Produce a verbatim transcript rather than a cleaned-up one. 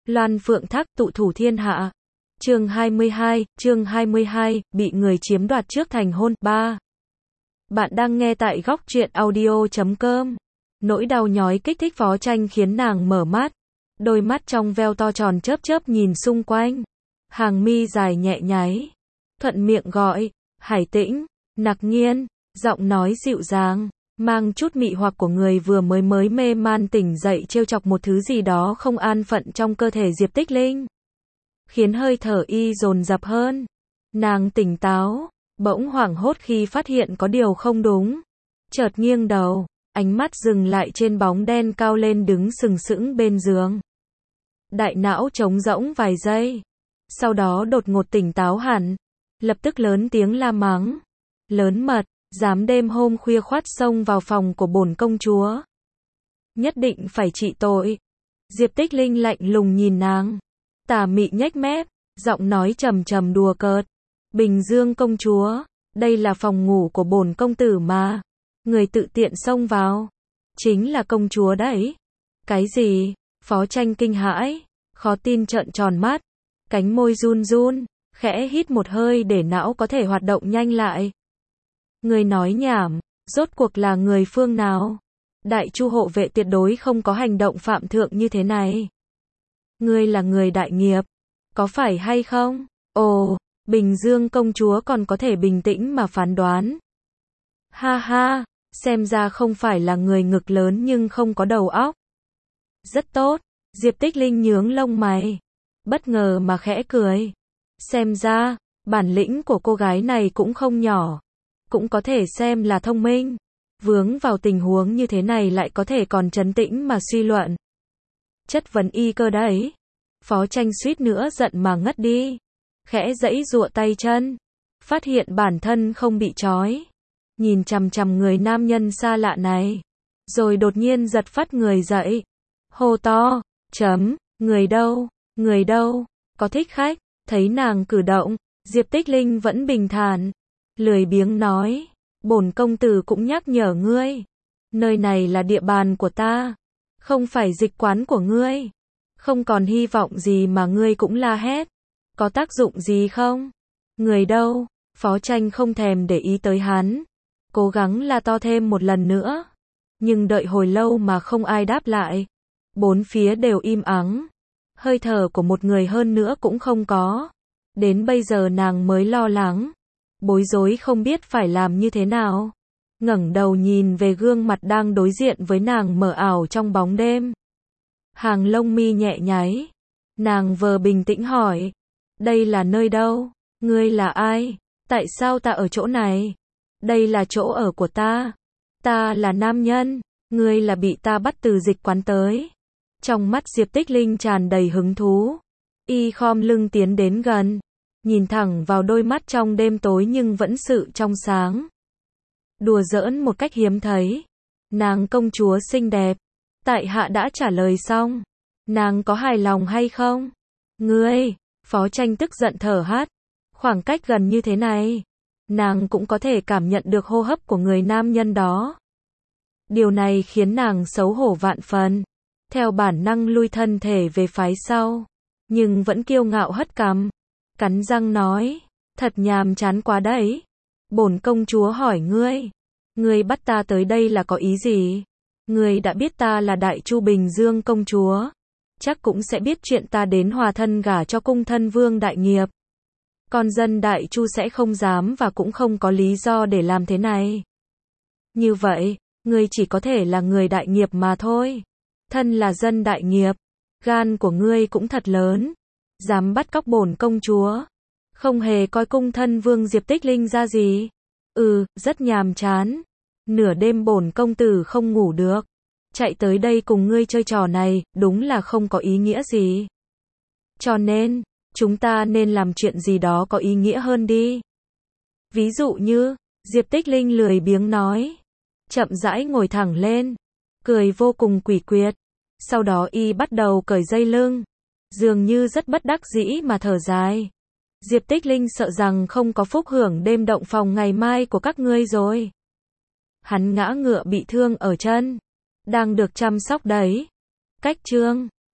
Loan phượng thác tụ thủ thiên hạ. Chương hai mươi hai, chương hai mươi hai, bị người chiếm đoạt trước thành hôn. ba. Bạn đang nghe tại góc truyện audio chấm com. Nỗi đau nhói kích thích Phó Tranh khiến nàng mở mắt. Đôi mắt trong veo to tròn chớp chớp nhìn xung quanh. Hàng mi dài nhẹ nháy. Thuận miệng gọi, Hải Tĩnh, Nặc Nghiên, giọng nói dịu dàng, mang chút mị hoặc của người vừa mới mới mê man tỉnh dậy trêu chọc một thứ gì đó không an phận trong cơ thể Diệp Tích Linh. Khiến hơi thở y dồn dập hơn. Nàng tỉnh táo, bỗng hoảng hốt khi phát hiện có điều không đúng. Chợt nghiêng đầu, ánh mắt dừng lại trên bóng đen cao lên đứng sừng sững bên giường. Đại não trống rỗng vài giây. Sau đó đột ngột tỉnh táo hẳn. Lập tức lớn tiếng la mắng. Lớn mật, dám đêm hôm khuya khoắt xông vào phòng của bổn công chúa. Nhất định phải trị tội. Diệp Tích Linh lạnh lùng nhìn nàng. Tà mị nhếch mép, giọng nói trầm trầm đùa cợt. Bình Dương công chúa, đây là phòng ngủ của bổn công tử mà. Người tự tiện xông vào. Chính là công chúa đấy. Cái gì? Phó Tranh kinh hãi, khó tin trợn tròn mắt. Cánh môi run run, khẽ hít một hơi để não có thể hoạt động nhanh lại. Người nói nhảm, rốt cuộc là người phương nào? Đại Chu hộ vệ tuyệt đối không có hành động phạm thượng như thế này. Ngươi là người đại nghiệp, có phải hay không? Ồ, Bình Dương công chúa còn có thể bình tĩnh mà phán đoán. Ha ha, xem ra không phải là người ngực lớn nhưng không có đầu óc. Rất tốt, Diệp Tích Linh nhướng lông mày, bất ngờ mà khẽ cười. Xem ra, bản lĩnh của cô gái này cũng không nhỏ, cũng có thể xem là thông minh. Vướng vào tình huống như thế này lại có thể còn trấn tĩnh mà suy luận. Chất vấn y cơ đấy. Phó Tranh suýt nữa giận mà ngất đi. Khẽ giãy giụa tay chân. Phát hiện bản thân không bị trói. Nhìn chằm chằm người nam nhân xa lạ này. Rồi đột nhiên giật phắt người dậy. Hô to, chấm, người đâu, người đâu, có thích khách. Thấy nàng cử động, Diệp Tích Linh vẫn bình thản. Lười biếng nói, bổn công tử cũng nhắc nhở ngươi. Nơi này là địa bàn của ta. Không phải dịch quán của ngươi. Không còn hy vọng gì mà ngươi cũng la hét. Có tác dụng gì không? Người đâu? Phó Tranh không thèm để ý tới hắn. Cố gắng la to thêm một lần nữa. Nhưng đợi hồi lâu mà không ai đáp lại. Bốn phía đều im ắng. Hơi thở của một người hơn nữa cũng không có. Đến bây giờ nàng mới lo lắng. Bối rối không biết phải làm như thế nào. Ngẩng đầu nhìn về gương mặt đang đối diện với nàng mờ ảo trong bóng đêm. Hàng lông mi nhẹ nháy. Nàng vờ bình tĩnh hỏi. Đây là nơi đâu? Ngươi là ai? Tại sao ta ở chỗ này? Đây là chỗ ở của ta. Ta là nam nhân. Ngươi là bị ta bắt từ dịch quán tới. Trong mắt Diệp Tích Linh tràn đầy hứng thú. Y khom lưng tiến đến gần. Nhìn thẳng vào đôi mắt trong đêm tối nhưng vẫn sự trong sáng. Đùa giỡn một cách hiếm thấy. Nàng công chúa xinh đẹp. Tại hạ đã trả lời xong. Nàng có hài lòng hay không? Ngươi, Phó Tranh tức giận thở hắt. Khoảng cách gần như thế này, nàng cũng có thể cảm nhận được hô hấp của người nam nhân đó. Điều này khiến nàng xấu hổ vạn phần. Theo bản năng lui thân thể về phái sau. Nhưng vẫn kiêu ngạo hất cằm. Cắn răng nói, thật nhàm chán quá đấy. Bổn công chúa hỏi ngươi. Ngươi bắt ta tới đây là có ý gì? Ngươi đã biết ta là Đại Chu Bình Dương công chúa. Chắc cũng sẽ biết chuyện ta đến hòa thân gả cho cung thân vương đại nghiệp. Con dân Đại Chu sẽ không dám và cũng không có lý do để làm thế này. Như vậy, ngươi chỉ có thể là người đại nghiệp mà thôi. Thân là dân đại nghiệp, gan của ngươi cũng thật lớn. Dám bắt cóc bổn công chúa. Không hề coi cung thân vương Diệp Tích Linh ra gì. Ừ, rất nhàm chán. Nửa đêm bổn công tử không ngủ được. Chạy tới đây cùng ngươi chơi trò này, đúng là không có ý nghĩa gì. Cho nên, chúng ta nên làm chuyện gì đó có ý nghĩa hơn đi. Ví dụ như, Diệp Tích Linh lười biếng nói. Chậm rãi ngồi thẳng lên. Cười vô cùng quỷ quyệt. Sau đó y bắt đầu cởi dây lưng. Dường như rất bất đắc dĩ mà thở dài. Diệp Tích Linh sợ rằng không có phúc hưởng đêm động phòng ngày mai của các ngươi rồi. Hắn ngã ngựa bị thương ở chân. Đang được chăm sóc đấy. Cách chương